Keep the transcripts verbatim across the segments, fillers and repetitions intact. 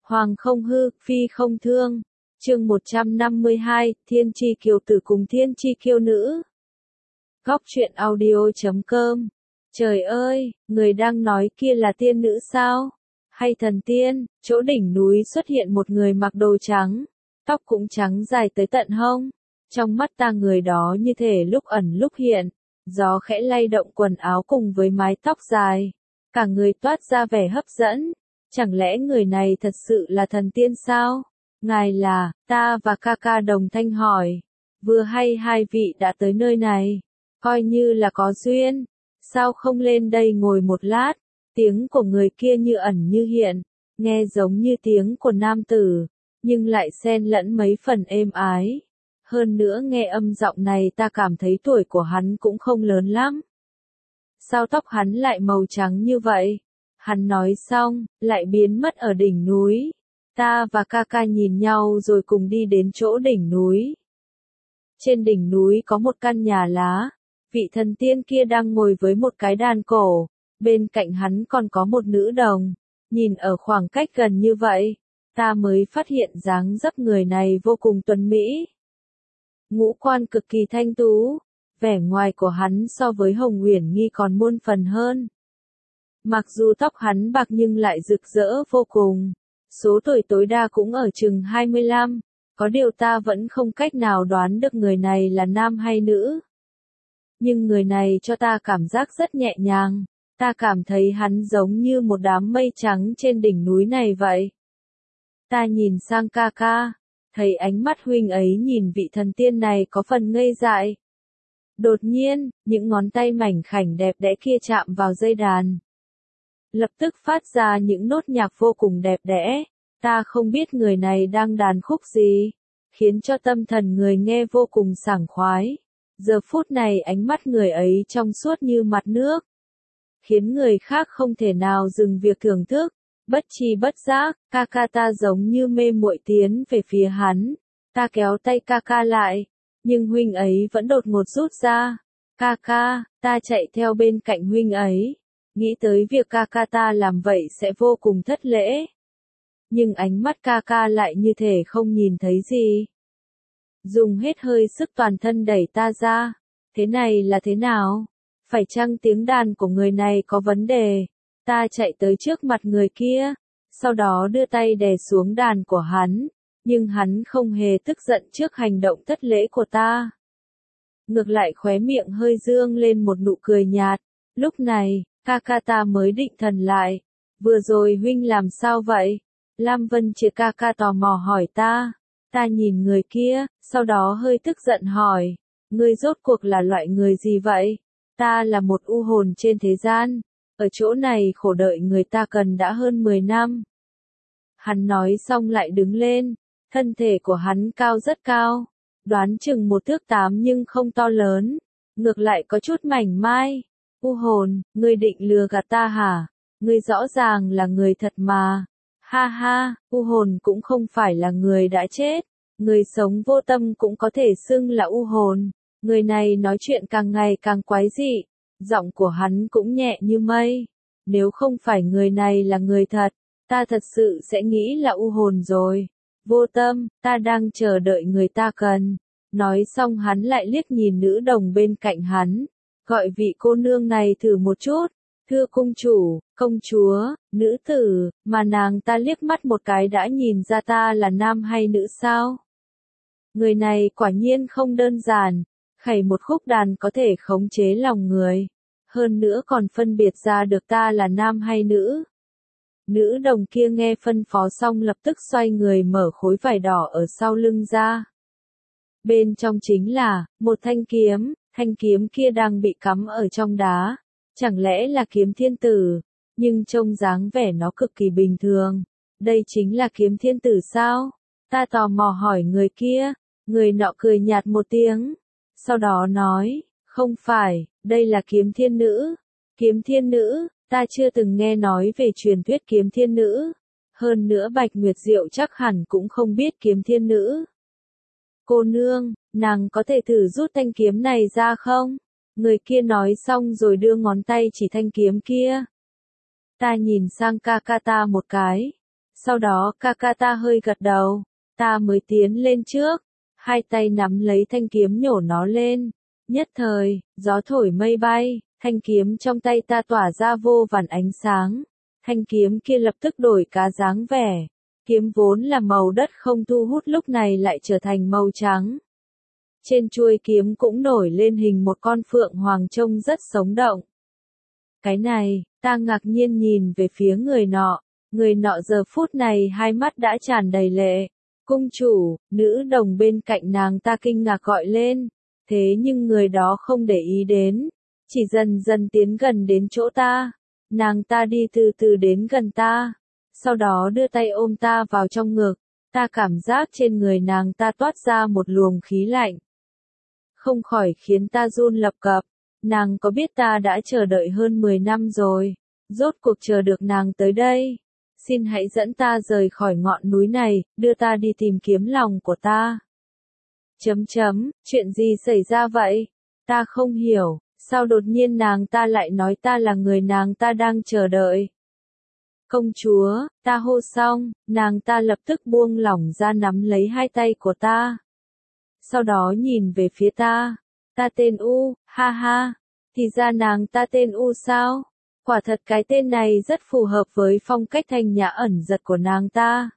Hoàng không hư, phi không thương. Chương một trăm năm mươi hai, Thiên Chi Kiều Tử cùng Thiên Chi Kiêu Nữ. Góc truyện audio chấm com. Trời ơi, người đang nói kia là tiên nữ sao? Hay thần tiên? Chỗ đỉnh núi xuất hiện một người mặc đồ trắng, tóc cũng trắng dài tới tận hông. Trong mắt ta người đó như thể lúc ẩn lúc hiện, gió khẽ lay động quần áo cùng với mái tóc dài, cả người toát ra vẻ hấp dẫn. Chẳng lẽ người này thật sự là thần tiên sao? Ngài là, ta và ca ca đồng thanh hỏi. Vừa hay hai vị đã tới nơi này, coi như là có duyên. Sao không lên đây ngồi một lát? Tiếng của người kia như ẩn như hiện, nghe giống như tiếng của nam tử, nhưng lại xen lẫn mấy phần êm ái. Hơn nữa nghe âm giọng này ta cảm thấy tuổi của hắn cũng không lớn lắm. Sao tóc hắn lại màu trắng như vậy? Hắn nói xong, lại biến mất ở đỉnh núi. Ta và ca ca nhìn nhau rồi cùng đi đến chỗ đỉnh núi. Trên đỉnh núi có một căn nhà lá. Vị thần tiên kia đang ngồi với một cái đàn cổ. Bên cạnh hắn còn có một nữ đồng. Nhìn ở khoảng cách gần như vậy, ta mới phát hiện dáng dấp người này vô cùng tuấn mỹ. Ngũ quan cực kỳ thanh tú. Vẻ ngoài của hắn so với Hồng Uyển Nghi còn muôn phần hơn. Mặc dù tóc hắn bạc nhưng lại rực rỡ vô cùng. Số tuổi tối đa cũng ở chừng hai mươi lăm. Có điều ta vẫn không cách nào đoán được người này là nam hay nữ. Nhưng người này cho ta cảm giác rất nhẹ nhàng. Ta cảm thấy hắn giống như một đám mây trắng trên đỉnh núi này vậy. Ta nhìn sang ca ca, thấy ánh mắt huynh ấy nhìn vị thần tiên này có phần ngây dại. Đột nhiên, những ngón tay mảnh khảnh đẹp đẽ kia chạm vào dây đàn. Lập tức phát ra những nốt nhạc vô cùng đẹp đẽ. Ta không biết người này đang đàn khúc gì, khiến cho tâm thần người nghe vô cùng sảng khoái. Giờ phút này ánh mắt người ấy trong suốt như mặt nước, khiến người khác không thể nào dừng việc thưởng thức. Bất chi bất giác, ca ca ta giống như mê muội tiến về phía hắn. Ta kéo tay ca ca lại, nhưng huynh ấy vẫn đột ngột rút ra. Ca ca, ta chạy theo bên cạnh huynh ấy, nghĩ tới việc ca ca ta làm vậy sẽ vô cùng thất lễ. Nhưng ánh mắt ca ca lại như thể không nhìn thấy gì. Dùng hết hơi sức toàn thân đẩy ta ra. Thế này là thế nào? Phải chăng tiếng đàn của người này có vấn đề? Ta chạy tới trước mặt người kia, sau đó đưa tay đè xuống đàn của hắn, nhưng hắn không hề tức giận trước hành động thất lễ của ta. Ngược lại khóe miệng hơi dương lên một nụ cười nhạt. Lúc này, ca ca ta mới định thần lại. Vừa rồi huynh làm sao vậy? Lam Vân Triệt ca ca tò mò hỏi ta. Ta nhìn người kia, sau đó hơi tức giận hỏi. Ngươi rốt cuộc là loại người gì vậy? Ta là một u hồn trên thế gian. Ở chỗ này khổ đợi người ta cần đã hơn mười năm. Hắn nói xong lại đứng lên. Thân thể của hắn cao rất cao. Đoán chừng một thước tám nhưng không to lớn. Ngược lại có chút mảnh mai. U hồn, ngươi định lừa gạt ta hả? Ngươi rõ ràng là người thật mà. Ha ha, u hồn cũng không phải là người đã chết. Người sống vô tâm cũng có thể xưng là u hồn. Người này nói chuyện càng ngày càng quái dị. Giọng của hắn cũng nhẹ như mây. Nếu không phải người này là người thật, ta thật sự sẽ nghĩ là u hồn rồi. Vô tâm, ta đang chờ đợi người ta cần. Nói xong hắn lại liếc nhìn nữ đồng bên cạnh hắn. Gọi vị cô nương này thử một chút. Thưa cung chủ, công chúa, nữ tử, mà nàng ta liếc mắt một cái đã nhìn ra ta là nam hay nữ sao? Người này quả nhiên không đơn giản. Khẩy một khúc đàn có thể khống chế lòng người. Hơn nữa còn phân biệt ra được ta là nam hay nữ. Nữ đồng kia nghe phân phó xong lập tức xoay người mở khối vải đỏ ở sau lưng ra. Bên trong chính là một thanh kiếm. Thanh kiếm kia đang bị cắm ở trong đá. Chẳng lẽ là kiếm thiên tử? Nhưng trông dáng vẻ nó cực kỳ bình thường. Đây chính là kiếm thiên tử sao? Ta tò mò hỏi người kia. Người nọ cười nhạt một tiếng. Sau đó nói, không phải, đây là kiếm thiên nữ. Kiếm thiên nữ, ta chưa từng nghe nói về truyền thuyết kiếm thiên nữ. Hơn nữa Bạch Nguyệt Diệu chắc hẳn cũng không biết kiếm thiên nữ. Cô nương, nàng có thể thử rút thanh kiếm này ra không? Người kia nói xong rồi đưa ngón tay chỉ thanh kiếm kia. Ta nhìn sang ca ca ta một cái. Sau đó ca ca ta hơi gật đầu, ta mới tiến lên trước, hai tay nắm lấy thanh kiếm nhổ nó lên. Nhất thời, gió thổi mây bay, thanh kiếm trong tay ta tỏa ra vô vàn ánh sáng. Thanh kiếm kia lập tức đổi cá dáng vẻ. Kiếm vốn là màu đất không thu hút lúc này lại trở thành màu trắng. Trên chuôi kiếm cũng nổi lên hình một con phượng hoàng trông rất sống động. Cái này, ta ngạc nhiên nhìn về phía người nọ. Người nọ giờ phút này hai mắt đã tràn đầy lệ. Cung chủ, nữ đồng bên cạnh nàng ta kinh ngạc gọi lên. Thế nhưng người đó không để ý đến. Chỉ dần dần tiến gần đến chỗ ta. Nàng ta đi từ từ đến gần ta. Sau đó đưa tay ôm ta vào trong ngực. Ta cảm giác trên người nàng ta toát ra một luồng khí lạnh. Không khỏi khiến ta run lập cập. Nàng có biết ta đã chờ đợi hơn mười năm rồi. Rốt cuộc chờ được nàng tới đây. Xin hãy dẫn ta rời khỏi ngọn núi này, đưa ta đi tìm kiếm lòng của ta. Chấm chấm, chuyện gì xảy ra vậy? Ta không hiểu, sao đột nhiên nàng ta lại nói ta là người nàng ta đang chờ đợi. Công chúa, ta hô xong, nàng ta lập tức buông lỏng ra nắm lấy hai tay của ta. Sau đó nhìn về phía ta, ta tên U, ha ha, thì ra nàng ta tên U sao? Quả thật cái tên này rất phù hợp với phong cách thanh nhã ẩn giật của nàng ta.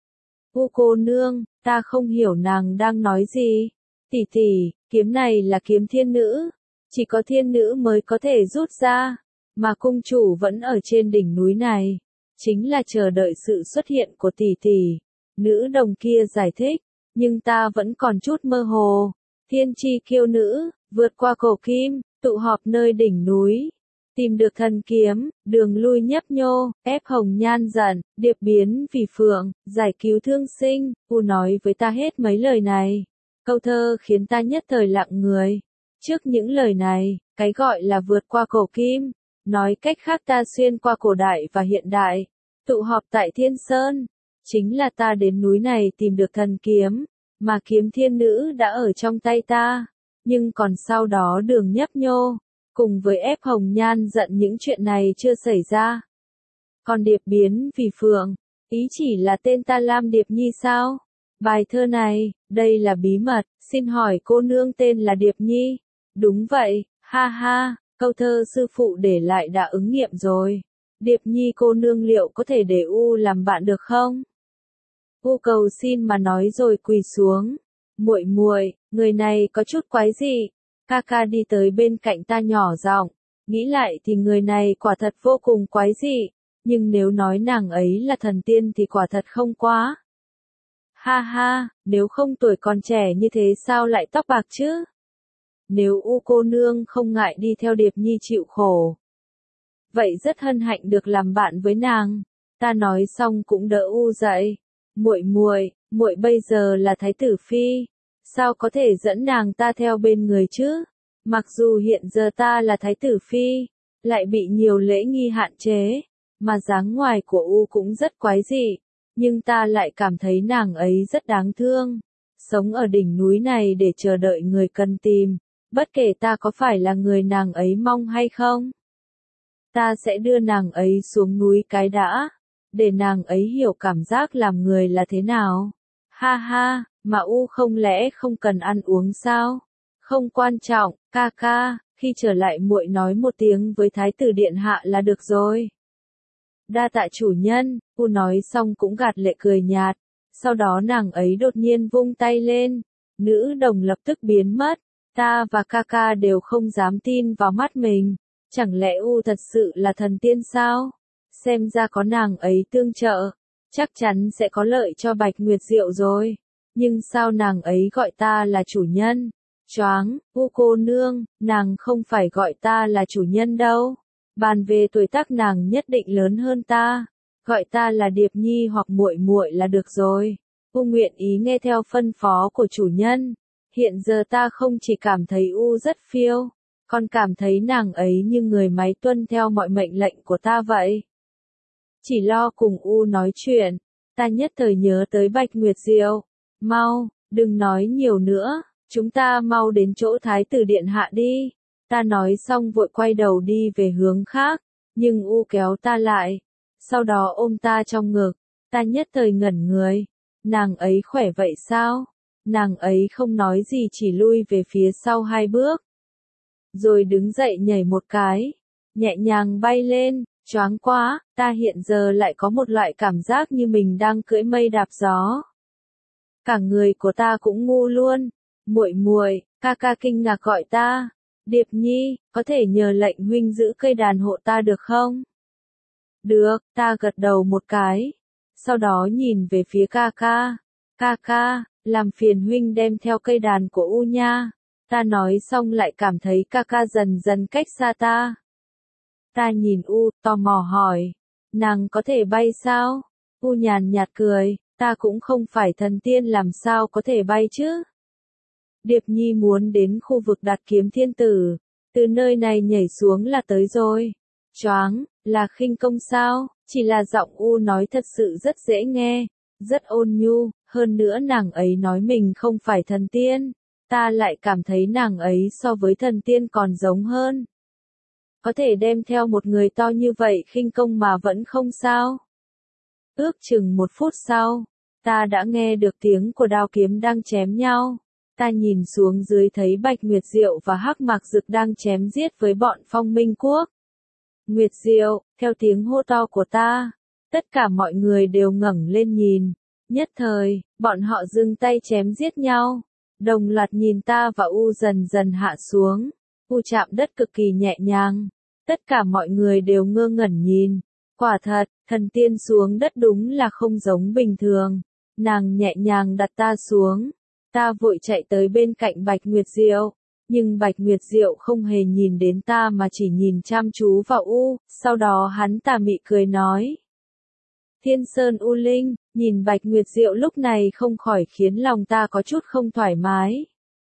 U cô nương, ta không hiểu nàng đang nói gì. Tỷ tỷ, kiếm này là kiếm thiên nữ. Chỉ có thiên nữ mới có thể rút ra. Mà cung chủ vẫn ở trên đỉnh núi này. Chính là chờ đợi sự xuất hiện của tỷ tỷ. Nữ đồng kia giải thích. Nhưng ta vẫn còn chút mơ hồ. Thiên chi kiêu nữ, vượt qua cổ kim, tụ họp nơi đỉnh núi. Tìm được thần kiếm, đường lui nhấp nhô, ép hồng nhan giận, điệp biến vì phượng, giải cứu thương sinh, U nói với ta hết mấy lời này. Câu thơ khiến ta nhất thời lặng người. Trước những lời này, cái gọi là vượt qua cổ kim, nói cách khác ta xuyên qua cổ đại và hiện đại, tụ họp tại Thiên Sơn. Chính là ta đến núi này tìm được thần kiếm, mà kiếm thiên nữ đã ở trong tay ta. Nhưng còn sau đó đường nhấp nhô. Cùng với ép hồng nhan giận những chuyện này chưa xảy ra. Còn điệp biến vì phượng, ý chỉ là tên ta Lam Điệp Nhi sao? Bài thơ này, đây là bí mật, xin hỏi cô nương tên là Điệp Nhi. Đúng vậy, ha ha, câu thơ sư phụ để lại đã ứng nghiệm rồi. Điệp Nhi cô nương liệu có thể để U làm bạn được không? U cầu xin mà nói rồi quỳ xuống. Muội muội, người này có chút quái dị. Ca ca đi tới bên cạnh ta nhỏ giọng, nghĩ lại thì người này quả thật vô cùng quái dị, nhưng nếu nói nàng ấy là thần tiên thì quả thật không quá. Ha ha, nếu không tuổi còn trẻ như thế sao lại tóc bạc chứ? Nếu U cô nương không ngại đi theo Điệp Nhi chịu khổ, vậy rất hân hạnh được làm bạn với nàng. Ta nói xong cũng đỡ U dậy. Muội muội, muội bây giờ là thái tử phi. Sao có thể dẫn nàng ta theo bên người chứ? Mặc dù hiện giờ ta là thái tử phi, lại bị nhiều lễ nghi hạn chế, mà dáng ngoài của U cũng rất quái dị, nhưng ta lại cảm thấy nàng ấy rất đáng thương. Sống ở đỉnh núi này để chờ đợi người cần tìm, bất kể ta có phải là người nàng ấy mong hay không. Ta sẽ đưa nàng ấy xuống núi cái đã, để nàng ấy hiểu cảm giác làm người là thế nào. Ha ha. Mà U không lẽ không cần ăn uống sao? Không quan trọng, ca ca, khi trở lại muội nói một tiếng với thái tử điện hạ là được rồi. Đa tạ chủ nhân, U nói xong cũng gạt lệ cười nhạt. Sau đó nàng ấy đột nhiên vung tay lên. Nữ đồng lập tức biến mất. Ta và ca ca đều không dám tin vào mắt mình. Chẳng lẽ U thật sự là thần tiên sao? Xem ra có nàng ấy tương trợ, chắc chắn sẽ có lợi cho Bạch Nguyệt Diệu rồi. Nhưng sao nàng ấy gọi ta là chủ nhân? Choáng, U cô nương, nàng không phải gọi ta là chủ nhân đâu. Bàn về tuổi tác nàng nhất định lớn hơn ta. Gọi ta là Điệp Nhi hoặc muội muội là được rồi. U nguyện ý nghe theo phân phó của chủ nhân. Hiện giờ ta không chỉ cảm thấy U rất phiêu, còn cảm thấy nàng ấy như người máy tuân theo mọi mệnh lệnh của ta vậy. Chỉ lo cùng U nói chuyện, ta nhất thời nhớ tới Bạch Nguyệt Diệu. Mau, đừng nói nhiều nữa, chúng ta mau đến chỗ thái tử điện hạ đi. Ta nói xong vội quay đầu đi về hướng khác, nhưng U kéo ta lại, sau đó ôm ta trong ngực. Ta nhất thời ngẩn người. Nàng ấy khỏe vậy sao? Nàng ấy không nói gì chỉ lui về phía sau hai bước. Rồi đứng dậy nhảy một cái. Nhẹ nhàng bay lên, choáng quá, ta hiện giờ lại có một loại cảm giác như mình đang cưỡi mây đạp gió. Cả người của ta cũng ngu luôn. Muội muội, ca ca kinh ngạc gọi ta. Điệp Nhi, có thể nhờ lệnh huynh giữ cây đàn hộ ta được không? Được, ta gật đầu một cái. Sau đó nhìn về phía ca ca. Ca ca, làm phiền huynh đem theo cây đàn của U nha. Ta nói xong lại cảm thấy ca ca dần dần cách xa ta. Ta nhìn U, tò mò hỏi. Nàng có thể bay sao? U nhàn nhạt cười, ta cũng không phải thần tiên làm sao có thể bay chứ? Điệp Nhi muốn đến khu vực đặt kiếm thiên tử. Từ nơi này nhảy xuống là tới rồi. Choáng, là khinh công sao? Chỉ là giọng U nói thật sự rất dễ nghe, rất ôn nhu, hơn nữa nàng ấy nói mình không phải thần tiên. Ta lại cảm thấy nàng ấy so với thần tiên còn giống hơn. Có thể đem theo một người to như vậy khinh công mà vẫn không sao. Ước chừng một phút sau, ta đã nghe được tiếng của đao kiếm đang chém nhau. Ta nhìn xuống dưới thấy Bạch Nguyệt Diệu và Hắc Mạc Dực đang chém giết với bọn Phong Minh Quốc. Nguyệt Diệu, theo tiếng hô to của ta, tất cả mọi người đều ngẩng lên nhìn. Nhất thời, bọn họ dừng tay chém giết nhau. Đồng loạt nhìn ta và U dần dần hạ xuống. U chạm đất cực kỳ nhẹ nhàng. Tất cả mọi người đều ngơ ngẩn nhìn. Quả thật, thần tiên xuống đất đúng là không giống bình thường. Nàng nhẹ nhàng đặt ta xuống. Ta vội chạy tới bên cạnh Bạch Nguyệt Diệu. Nhưng Bạch Nguyệt Diệu không hề nhìn đến ta mà chỉ nhìn chăm chú vào U. Sau đó hắn tà mị cười nói. Thiên Sơn U Linh, nhìn Bạch Nguyệt Diệu lúc này không khỏi khiến lòng ta có chút không thoải mái.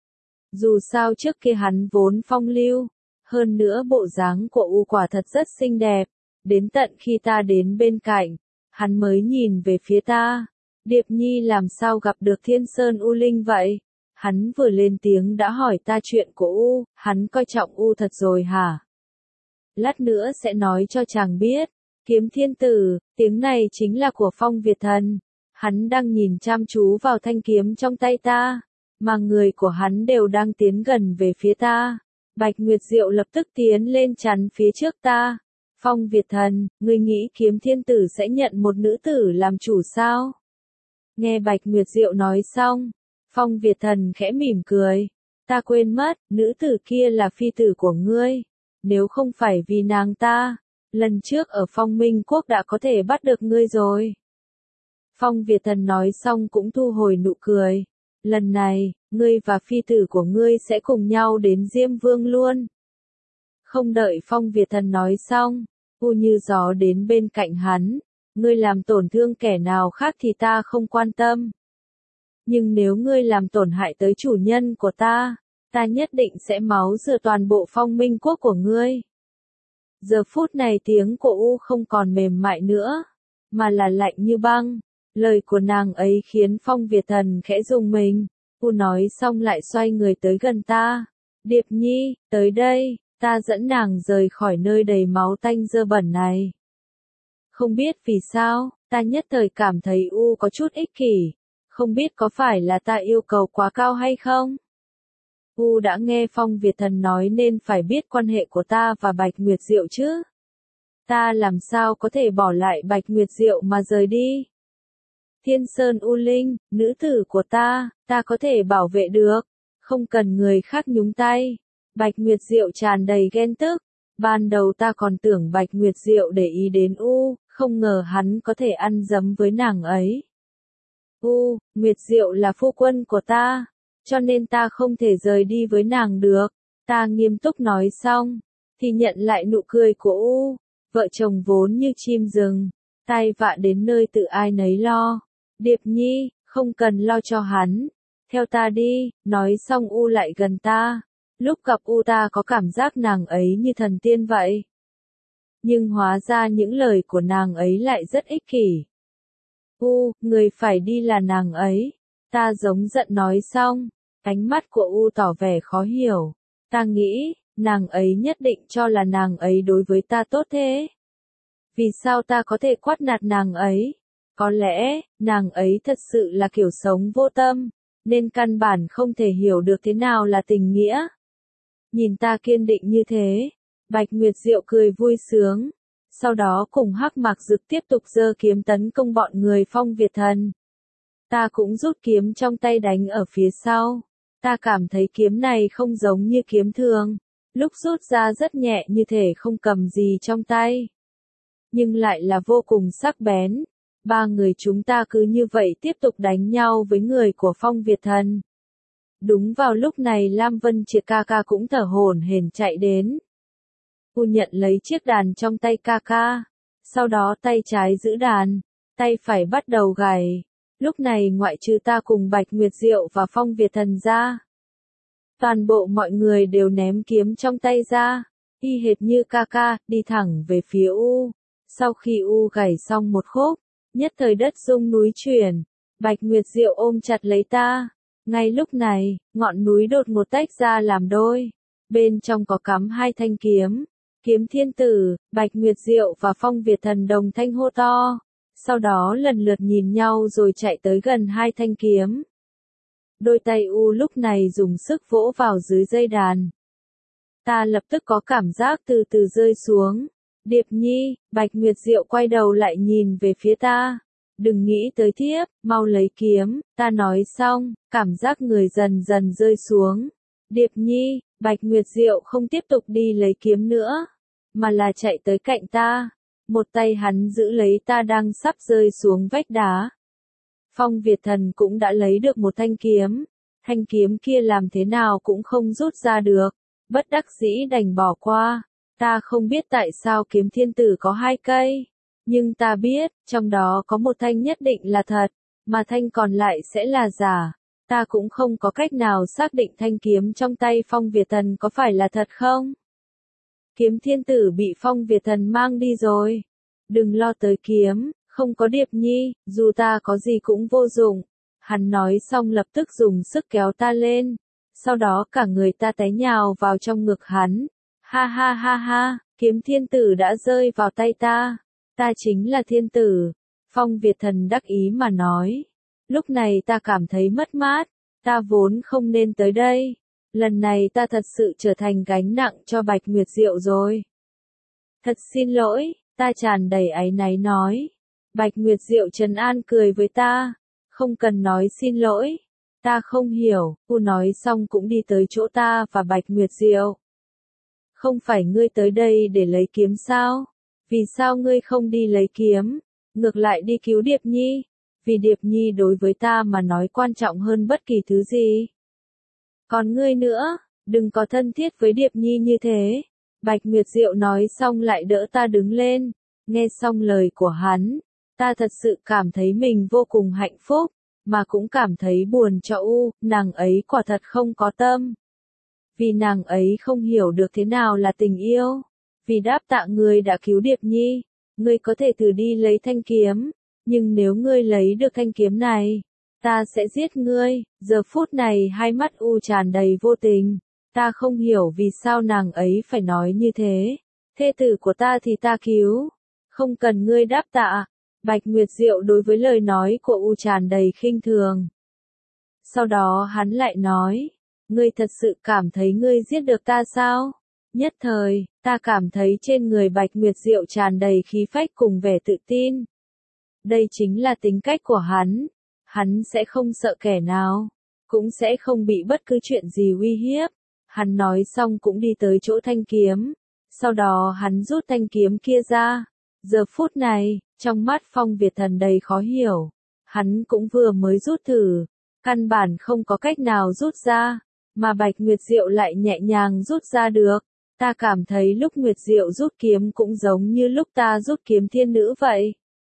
Dù sao trước kia hắn vốn phong lưu. Hơn nữa bộ dáng của U quả thật rất xinh đẹp. Đến tận khi ta đến bên cạnh, hắn mới nhìn về phía ta. Điệp Nhi làm sao gặp được Thiên Sơn U Linh vậy? Hắn vừa lên tiếng đã hỏi ta chuyện của U, hắn coi trọng U thật rồi hả? Lát nữa sẽ nói cho chàng biết. Kiếm thiên tử, tiếng này chính là của Phong Việt Thần. Hắn đang nhìn chăm chú vào thanh kiếm trong tay ta, mà người của hắn đều đang tiến gần về phía ta. Bạch Nguyệt Diệu lập tức tiến lên chắn phía trước ta. Phong Việt Thần, ngươi nghĩ kiếm thiên tử sẽ nhận một nữ tử làm chủ sao? Nghe Bạch Nguyệt Diệu nói xong, Phong Việt Thần khẽ mỉm cười. Ta quên mất, nữ tử kia là phi tử của ngươi. Nếu không phải vì nàng ta, lần trước ở Phong Minh Quốc đã có thể bắt được ngươi rồi. Phong Việt Thần nói xong cũng thu hồi nụ cười. Lần này, ngươi và phi tử của ngươi sẽ cùng nhau đến Diêm Vương luôn. Không đợi Phong Việt Thần nói xong, U như gió đến bên cạnh hắn. Ngươi làm tổn thương kẻ nào khác thì ta không quan tâm. Nhưng nếu ngươi làm tổn hại tới chủ nhân của ta, ta nhất định sẽ máu rửa toàn bộ Phong Minh Quốc của ngươi. Giờ phút này tiếng của U không còn mềm mại nữa, mà là lạnh như băng. Lời của nàng ấy khiến Phong Việt Thần khẽ rùng mình. U nói xong lại xoay người tới gần ta. Điệp Nhi, tới đây, ta dẫn nàng rời khỏi nơi đầy máu tanh dơ bẩn này. Không biết vì sao, ta nhất thời cảm thấy U có chút ích kỷ. Không biết có phải là ta yêu cầu quá cao hay không? U đã nghe Phong Việt Thần nói nên phải biết quan hệ của ta và Bạch Nguyệt Diệu chứ. Ta làm sao có thể bỏ lại Bạch Nguyệt Diệu mà rời đi? Thiên Sơn U Linh, nữ tử của ta, ta có thể bảo vệ được. Không cần người khác nhúng tay. Bạch Nguyệt Diệu tràn đầy ghen tức. Ban đầu ta còn tưởng Bạch Nguyệt Diệu để ý đến U, không ngờ hắn có thể ăn dấm với nàng ấy. U, Nguyệt Diệu là phu quân của ta, cho nên ta không thể rời đi với nàng được. Ta nghiêm túc nói xong, thì nhận lại nụ cười của U. Vợ chồng vốn như chim rừng, tai vạ đến nơi tự ai nấy lo. Điệp Nhi, không cần lo cho hắn. Theo ta đi, nói xong U lại gần ta. Lúc gặp U ta có cảm giác nàng ấy như thần tiên vậy. Nhưng hóa ra những lời của nàng ấy lại rất ích kỷ. U, người phải đi là nàng ấy. Ta giống giận nói xong. Ánh mắt của U tỏ vẻ khó hiểu. Ta nghĩ, nàng ấy nhất định cho là nàng ấy đối với ta tốt thế. Vì sao ta có thể quát nạt nàng ấy? Có lẽ, nàng ấy thật sự là kiểu sống vô tâm, nên căn bản không thể hiểu được thế nào là tình nghĩa. Nhìn ta kiên định như thế, Bạch Nguyệt Diệu cười vui sướng, sau đó cùng Hắc Mạc Dực tiếp tục giơ kiếm tấn công bọn người Phong Việt Thần. Ta cũng rút kiếm trong tay đánh ở phía sau. Ta cảm thấy kiếm này không giống như kiếm thường, lúc rút ra rất nhẹ như thể không cầm gì trong tay. Nhưng lại là vô cùng sắc bén. Ba người chúng ta cứ như vậy tiếp tục đánh nhau với người của Phong Việt Thần. Đúng vào lúc này Lam Vân Triệt ca ca cũng thở hổn hển chạy đến. Cô nhận lấy chiếc đàn trong tay ca ca, sau đó tay trái giữ đàn, tay phải bắt đầu gảy. Lúc này ngoại trừ ta cùng Bạch Nguyệt Diệu và Phong Việt Thần ra, toàn bộ mọi người đều ném kiếm trong tay ra, y hệt như ca ca, đi thẳng về phía U. Sau khi U gảy xong một khúc, nhất thời đất rung núi chuyển, Bạch Nguyệt Diệu ôm chặt lấy ta. Ngay lúc này, ngọn núi đột ngột tách ra làm đôi, bên trong có cắm hai thanh kiếm. Kiếm Thiên Tử, Bạch Nguyệt Diệu và Phong Việt Thần đồng thanh hô to, sau đó lần lượt nhìn nhau rồi chạy tới gần hai thanh kiếm. Đôi tay U lúc này dùng sức vỗ vào dưới dây đàn. Ta lập tức có cảm giác từ từ rơi xuống. Điệp Nhi, Bạch Nguyệt Diệu quay đầu lại nhìn về phía ta. Đừng nghĩ tới thiếp, mau lấy kiếm, ta nói xong, cảm giác người dần dần rơi xuống. Điệp Nhi, Bạch Nguyệt Diệu không tiếp tục đi lấy kiếm nữa, mà là chạy tới cạnh ta. Một tay hắn giữ lấy ta đang sắp rơi xuống vách đá. Phong Việt Thần cũng đã lấy được một thanh kiếm. Thanh kiếm kia làm thế nào cũng không rút ra được. Bất đắc dĩ đành bỏ qua. Ta không biết tại sao kiếm thiên tử có hai cây. Nhưng ta biết, trong đó có một thanh nhất định là thật, mà thanh còn lại sẽ là giả. Ta cũng không có cách nào xác định thanh kiếm trong tay Phong Việt Thần có phải là thật không. Kiếm thiên tử bị Phong Việt Thần mang đi rồi. Đừng lo tới kiếm, không có Điệp Nhi, dù ta có gì cũng vô dụng. Hắn nói xong lập tức dùng sức kéo ta lên. Sau đó cả người ta té nhào vào trong ngực hắn. Ha ha ha ha, kiếm thiên tử đã rơi vào tay ta. Ta chính là thiên tử. Phong Việt Thần đắc ý mà nói. Lúc này ta cảm thấy mất mát. Ta vốn không nên tới đây. Lần này ta thật sự trở thành gánh nặng cho Bạch Nguyệt Diệu rồi. Thật xin lỗi, ta tràn đầy áy náy nói. Bạch Nguyệt Diệu trấn an cười với ta. Không cần nói xin lỗi. Ta không hiểu, cô nói xong cũng đi tới chỗ ta và Bạch Nguyệt Diệu. Không phải ngươi tới đây để lấy kiếm sao? Vì sao ngươi không đi lấy kiếm? Ngược lại đi cứu Điệp Nhi? Vì Điệp Nhi đối với ta mà nói quan trọng hơn bất kỳ thứ gì. Còn ngươi nữa, đừng có thân thiết với Điệp Nhi như thế. Bạch Nguyệt Diệu nói xong lại đỡ ta đứng lên. Nghe xong lời của hắn, ta thật sự cảm thấy mình vô cùng hạnh phúc, mà cũng cảm thấy buồn cho U, nàng ấy quả thật không có tâm. Vì nàng ấy không hiểu được thế nào là tình yêu. Vì đáp tạ ngươi đã cứu Điệp Nhi, ngươi có thể thử đi lấy thanh kiếm, nhưng nếu ngươi lấy được thanh kiếm này, ta sẽ giết ngươi. Giờ phút này hai mắt U tràn đầy vô tình, ta không hiểu vì sao nàng ấy phải nói như thế. Thê tử của ta thì ta cứu, không cần ngươi đáp tạ. Bạch Nguyệt Diệu đối với lời nói của U tràn đầy khinh thường. Sau đó hắn lại nói, ngươi thật sự cảm thấy ngươi giết được ta sao? Nhất thời, ta cảm thấy trên người Bạch Nguyệt Diệu tràn đầy khí phách cùng vẻ tự tin. Đây chính là tính cách của hắn. Hắn sẽ không sợ kẻ nào, cũng sẽ không bị bất cứ chuyện gì uy hiếp. Hắn nói xong cũng đi tới chỗ thanh kiếm. Sau đó hắn rút thanh kiếm kia ra. Giờ phút này, trong mắt Phong Việt Thần đầy khó hiểu. Hắn cũng vừa mới rút thử, căn bản không có cách nào rút ra, mà Bạch Nguyệt Diệu lại nhẹ nhàng rút ra được. Ta cảm thấy lúc Nguyệt Diệu rút kiếm cũng giống như lúc ta rút kiếm thiên nữ vậy.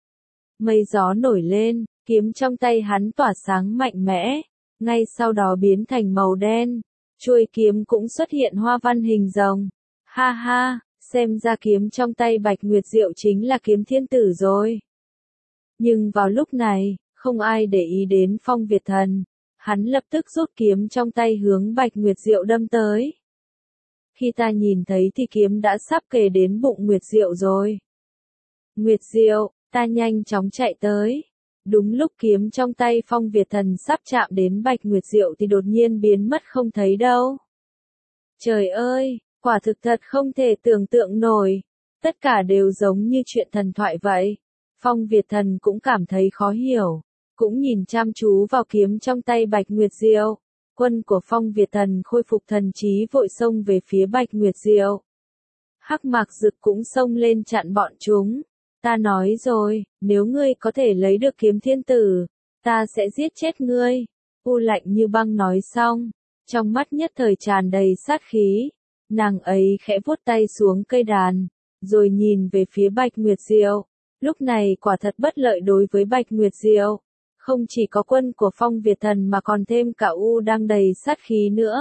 Mây gió nổi lên, kiếm trong tay hắn tỏa sáng mạnh mẽ, ngay sau đó biến thành màu đen. Chuôi kiếm cũng xuất hiện hoa văn hình rồng. Ha ha, xem ra kiếm trong tay Bạch Nguyệt Diệu chính là kiếm thiên tử rồi. Nhưng vào lúc này, không ai để ý đến Phong Việt Thần. Hắn lập tức rút kiếm trong tay hướng Bạch Nguyệt Diệu đâm tới. Khi ta nhìn thấy thì kiếm đã sắp kề đến bụng Nguyệt Diệu rồi. Nguyệt Diệu, ta nhanh chóng chạy tới. Đúng lúc kiếm trong tay Phong Việt Thần sắp chạm đến Bạch Nguyệt Diệu thì đột nhiên biến mất không thấy đâu. Trời ơi, quả thực thật không thể tưởng tượng nổi. Tất cả đều giống như chuyện thần thoại vậy. Phong Việt Thần cũng cảm thấy khó hiểu. Cũng nhìn chăm chú vào kiếm trong tay Bạch Nguyệt Diệu. Quân của Phong Việt Thần khôi phục thần trí vội xông về phía Bạch Nguyệt Diệu. Hắc Mạc Dực cũng xông lên chặn bọn chúng. Ta nói rồi, nếu ngươi có thể lấy được kiếm thiên tử, ta sẽ giết chết ngươi. U Lạnh Như Băng nói xong, trong mắt nhất thời tràn đầy sát khí. Nàng ấy khẽ vuốt tay xuống cây đàn, rồi nhìn về phía Bạch Nguyệt Diệu. Lúc này quả thật bất lợi đối với Bạch Nguyệt Diệu. Không chỉ có quân của Phong Việt Thần mà còn thêm cả U đang đầy sát khí nữa.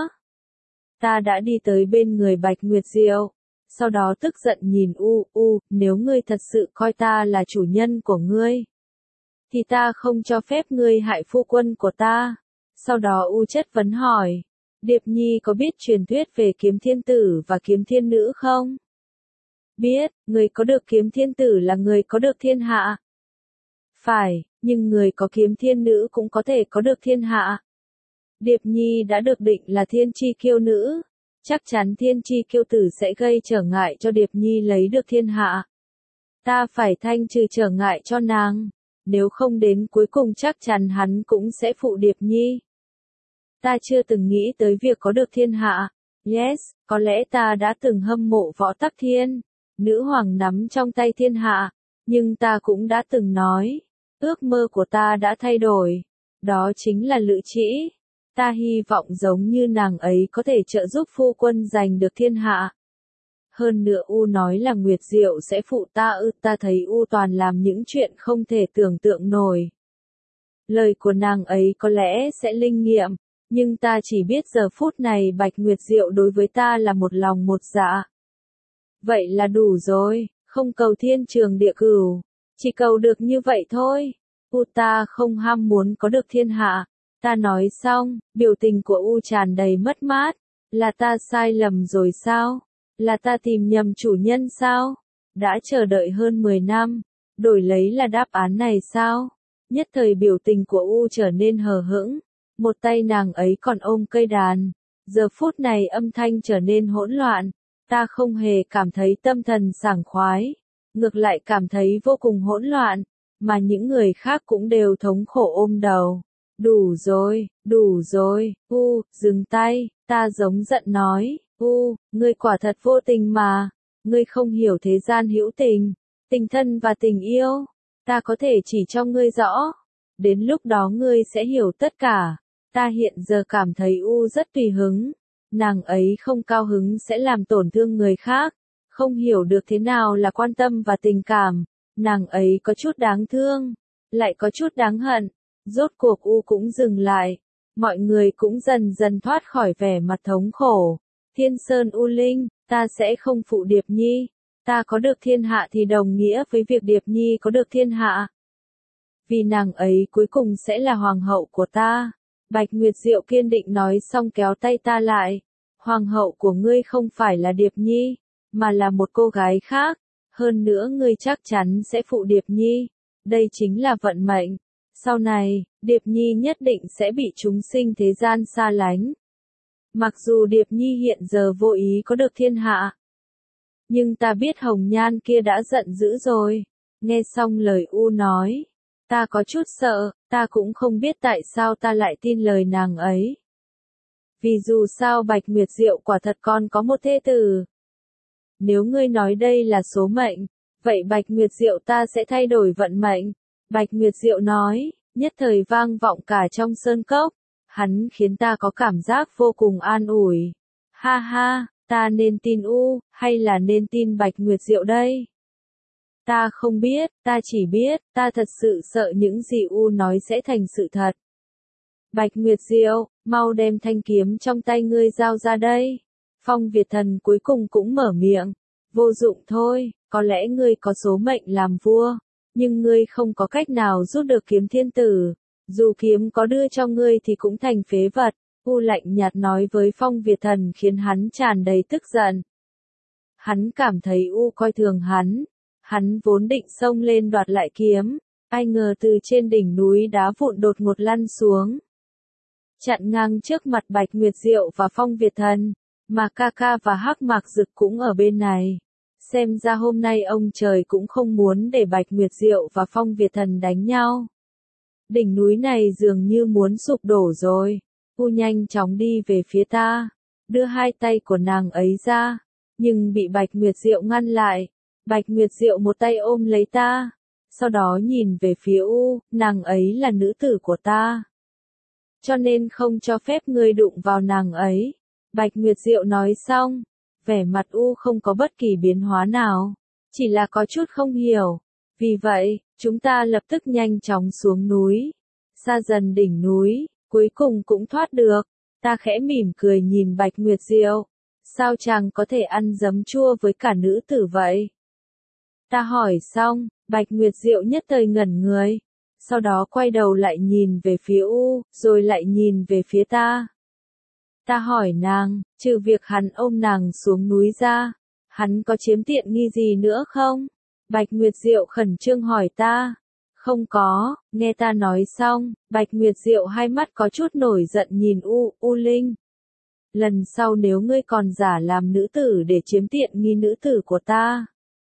Ta đã đi tới bên người Bạch Nguyệt Diệu. Sau đó tức giận nhìn U, U, nếu ngươi thật sự coi ta là chủ nhân của ngươi, thì ta không cho phép ngươi hại phu quân của ta. Sau đó U chất vấn hỏi, Điệp Nhi có biết truyền thuyết về kiếm thiên tử và kiếm thiên nữ không? Biết, người có được kiếm thiên tử là người có được thiên hạ. Phải, nhưng người có kiếm thiên nữ cũng có thể có được thiên hạ. Điệp Nhi đã được định là thiên chi kiêu nữ. Chắc chắn thiên chi kiêu tử sẽ gây trở ngại cho Điệp Nhi lấy được thiên hạ. Ta phải thanh trừ trở ngại cho nàng. Nếu không đến cuối cùng chắc chắn hắn cũng sẽ phụ Điệp Nhi. Ta chưa từng nghĩ tới việc có được thiên hạ. Yes, có lẽ ta đã từng hâm mộ Võ Tắc Thiên. Nữ hoàng nắm trong tay thiên hạ. Nhưng ta cũng đã từng nói. Ước mơ của ta đã thay đổi. Đó chính là Lữ Trĩ. Ta hy vọng giống như nàng ấy có thể trợ giúp phu quân giành được thiên hạ. Hơn nữa U nói là Nguyệt Diệu sẽ phụ ta ư, ta thấy U toàn làm những chuyện không thể tưởng tượng nổi. Lời của nàng ấy có lẽ sẽ linh nghiệm, nhưng ta chỉ biết giờ phút này Bạch Nguyệt Diệu đối với ta là một lòng một dạ. Vậy là đủ rồi, không cầu thiên trường địa cửu, chỉ cầu được như vậy thôi. U ta không ham muốn có được thiên hạ. Ta nói xong, biểu tình của U tràn đầy mất mát. Là ta sai lầm rồi sao? Là ta tìm nhầm chủ nhân sao? Đã chờ đợi hơn mười năm, đổi lấy là đáp án này sao? Nhất thời biểu tình của U trở nên hờ hững. Một tay nàng ấy còn ôm cây đàn. Giờ phút này âm thanh trở nên hỗn loạn. Ta không hề cảm thấy tâm thần sảng khoái. Ngược lại cảm thấy vô cùng hỗn loạn. Mà những người khác cũng đều thống khổ ôm đầu. Đủ rồi, đủ rồi, U, dừng tay, ta giống giận nói, U, ngươi quả thật vô tình mà, ngươi không hiểu thế gian hữu tình, tình thân và tình yêu, ta có thể chỉ cho ngươi rõ, đến lúc đó ngươi sẽ hiểu tất cả, ta hiện giờ cảm thấy U rất tùy hứng, nàng ấy không cao hứng sẽ làm tổn thương người khác, không hiểu được thế nào là quan tâm và tình cảm, nàng ấy có chút đáng thương, lại có chút đáng hận. Rốt cuộc U cũng dừng lại, mọi người cũng dần dần thoát khỏi vẻ mặt thống khổ. Thiên Sơn U Linh, ta sẽ không phụ Điệp Nhi, ta có được thiên hạ thì đồng nghĩa với việc Điệp Nhi có được thiên hạ. Vì nàng ấy cuối cùng sẽ là hoàng hậu của ta. Bạch Nguyệt Diệu kiên định nói xong kéo tay ta lại. Hoàng hậu của ngươi không phải là Điệp Nhi, mà là một cô gái khác. Hơn nữa ngươi chắc chắn sẽ phụ Điệp Nhi. Đây chính là vận mệnh. Sau này, Điệp Nhi nhất định sẽ bị chúng sinh thế gian xa lánh. Mặc dù Điệp Nhi hiện giờ vô ý có được thiên hạ. Nhưng ta biết Hồng Nhan kia đã giận dữ rồi. Nghe xong lời U nói. Ta có chút sợ, ta cũng không biết tại sao ta lại tin lời nàng ấy. Vì dù sao Bạch Nguyệt Diệu quả thật còn có một thê tử. Nếu ngươi nói đây là số mệnh, vậy Bạch Nguyệt Diệu ta sẽ thay đổi vận mệnh. Bạch Nguyệt Diệu nói, nhất thời vang vọng cả trong sơn cốc, hắn khiến ta có cảm giác vô cùng an ủi. Ha ha, ta nên tin U, hay là nên tin Bạch Nguyệt Diệu đây? Ta không biết, ta chỉ biết, ta thật sự sợ những gì U nói sẽ thành sự thật. Bạch Nguyệt Diệu, mau đem thanh kiếm trong tay ngươi giao ra đây. Phong Việt Thần cuối cùng cũng mở miệng. Vô dụng thôi, có lẽ ngươi có số mệnh làm vua. Nhưng ngươi không có cách nào rút được kiếm thiên tử. Dù kiếm có đưa cho ngươi thì cũng thành phế vật. U lạnh nhạt nói với Phong Việt Thần khiến hắn tràn đầy tức giận. Hắn cảm thấy U coi thường hắn. Hắn vốn định xông lên đoạt lại kiếm. Ai ngờ từ trên đỉnh núi đá vụn đột ngột lăn xuống, chặn ngang trước mặt Bạch Nguyệt Diệu và Phong Việt Thần, mà ca ca và Hắc Mạc Dực cũng ở bên này. Xem ra hôm nay ông trời cũng không muốn để Bạch Nguyệt Diệu và Phong Việt Thần đánh nhau. Đỉnh núi này dường như muốn sụp đổ rồi. U nhanh chóng đi về phía ta, đưa hai tay của nàng ấy ra, nhưng bị Bạch Nguyệt Diệu ngăn lại. Bạch Nguyệt Diệu một tay ôm lấy ta, sau đó nhìn về phía U, nàng ấy là nữ tử của ta, cho nên không cho phép ngươi đụng vào nàng ấy. Bạch Nguyệt Diệu nói xong, vẻ mặt U không có bất kỳ biến hóa nào, chỉ là có chút không hiểu. Vì vậy, chúng ta lập tức nhanh chóng xuống núi, xa dần đỉnh núi, cuối cùng cũng thoát được. Ta khẽ mỉm cười nhìn Bạch Nguyệt Diệu, sao chàng có thể ăn giấm chua với cả nữ tử vậy? Ta hỏi xong, Bạch Nguyệt Diệu nhất thời ngẩn người, sau đó quay đầu lại nhìn về phía U, rồi lại nhìn về phía ta. Ta hỏi nàng, trừ việc hắn ôm nàng xuống núi ra, hắn có chiếm tiện nghi gì nữa không? Bạch Nguyệt Diệu khẩn trương hỏi ta. Không có. Nghe ta nói xong, Bạch Nguyệt Diệu hai mắt có chút nổi giận nhìn U, U Linh. Lần sau nếu ngươi còn giả làm nữ tử để chiếm tiện nghi nữ tử của ta,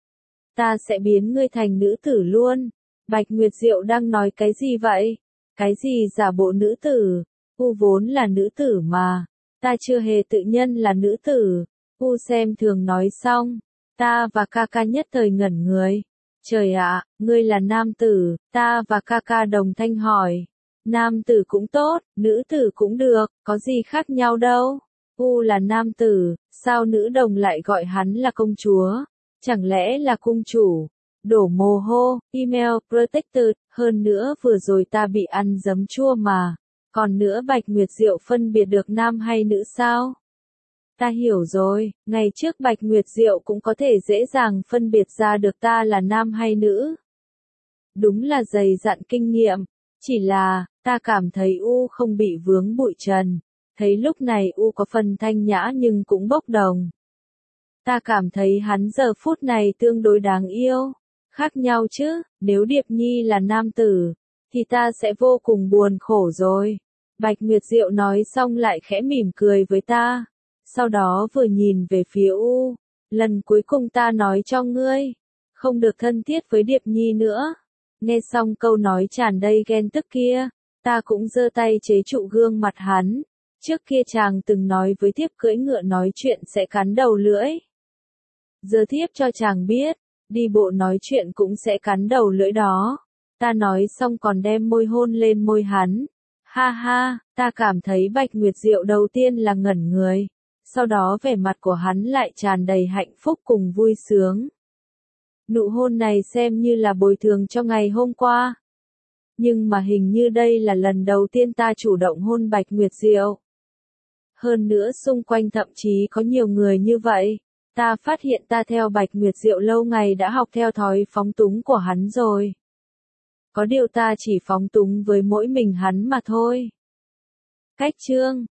ta sẽ biến ngươi thành nữ tử luôn. Bạch Nguyệt Diệu đang nói cái gì vậy? Cái gì giả bộ nữ tử? U vốn là nữ tử mà. Ta chưa hề tự nhân là nữ tử. U xem thường nói xong. Ta và ca ca nhất thời ngẩn người. Trời ạ, ngươi là nam tử. Ta và ca ca đồng thanh hỏi. Nam tử cũng tốt, nữ tử cũng được, có gì khác nhau đâu. U là nam tử, sao nữ đồng lại gọi hắn là công chúa? Chẳng lẽ là cung chủ? Đổ mồ hô, email, protected, hơn nữa vừa rồi ta bị ăn giấm chua mà. Còn nữa Bạch Nguyệt Diệu phân biệt được nam hay nữ sao? Ta hiểu rồi, ngày trước Bạch Nguyệt Diệu cũng có thể dễ dàng phân biệt ra được ta là nam hay nữ. Đúng là dày dặn kinh nghiệm, chỉ là, ta cảm thấy U không bị vướng bụi trần. Thấy lúc này U có phần thanh nhã nhưng cũng bốc đồng. Ta cảm thấy hắn giờ phút này tương đối đáng yêu. Khác nhau chứ, nếu Điệp Nhi là nam tử, thì ta sẽ vô cùng buồn khổ rồi. Bạch Nguyệt Diệu nói xong lại khẽ mỉm cười với ta. Sau đó vừa nhìn về phía U. Lần cuối cùng ta nói cho ngươi, không được thân thiết với Điệp Nhi nữa. Nghe xong câu nói tràn đầy ghen tức kia, ta cũng giơ tay chế trụ gương mặt hắn. Trước kia chàng từng nói với thiếp cưỡi ngựa nói chuyện sẽ cắn đầu lưỡi. Giờ thiếp cho chàng biết, đi bộ nói chuyện cũng sẽ cắn đầu lưỡi đó. Ta nói xong còn đem môi hôn lên môi hắn. Ha ha, ta cảm thấy Bạch Nguyệt Diệu đầu tiên là ngẩn người. Sau đó vẻ mặt của hắn lại tràn đầy hạnh phúc cùng vui sướng. Nụ hôn này xem như là bồi thường cho ngày hôm qua. Nhưng mà hình như đây là lần đầu tiên ta chủ động hôn Bạch Nguyệt Diệu. Hơn nữa xung quanh thậm chí có nhiều người như vậy. Ta phát hiện ta theo Bạch Nguyệt Diệu lâu ngày đã học theo thói phóng túng của hắn rồi. Có điều ta chỉ phóng túng với mỗi mình hắn mà thôi. Cách chương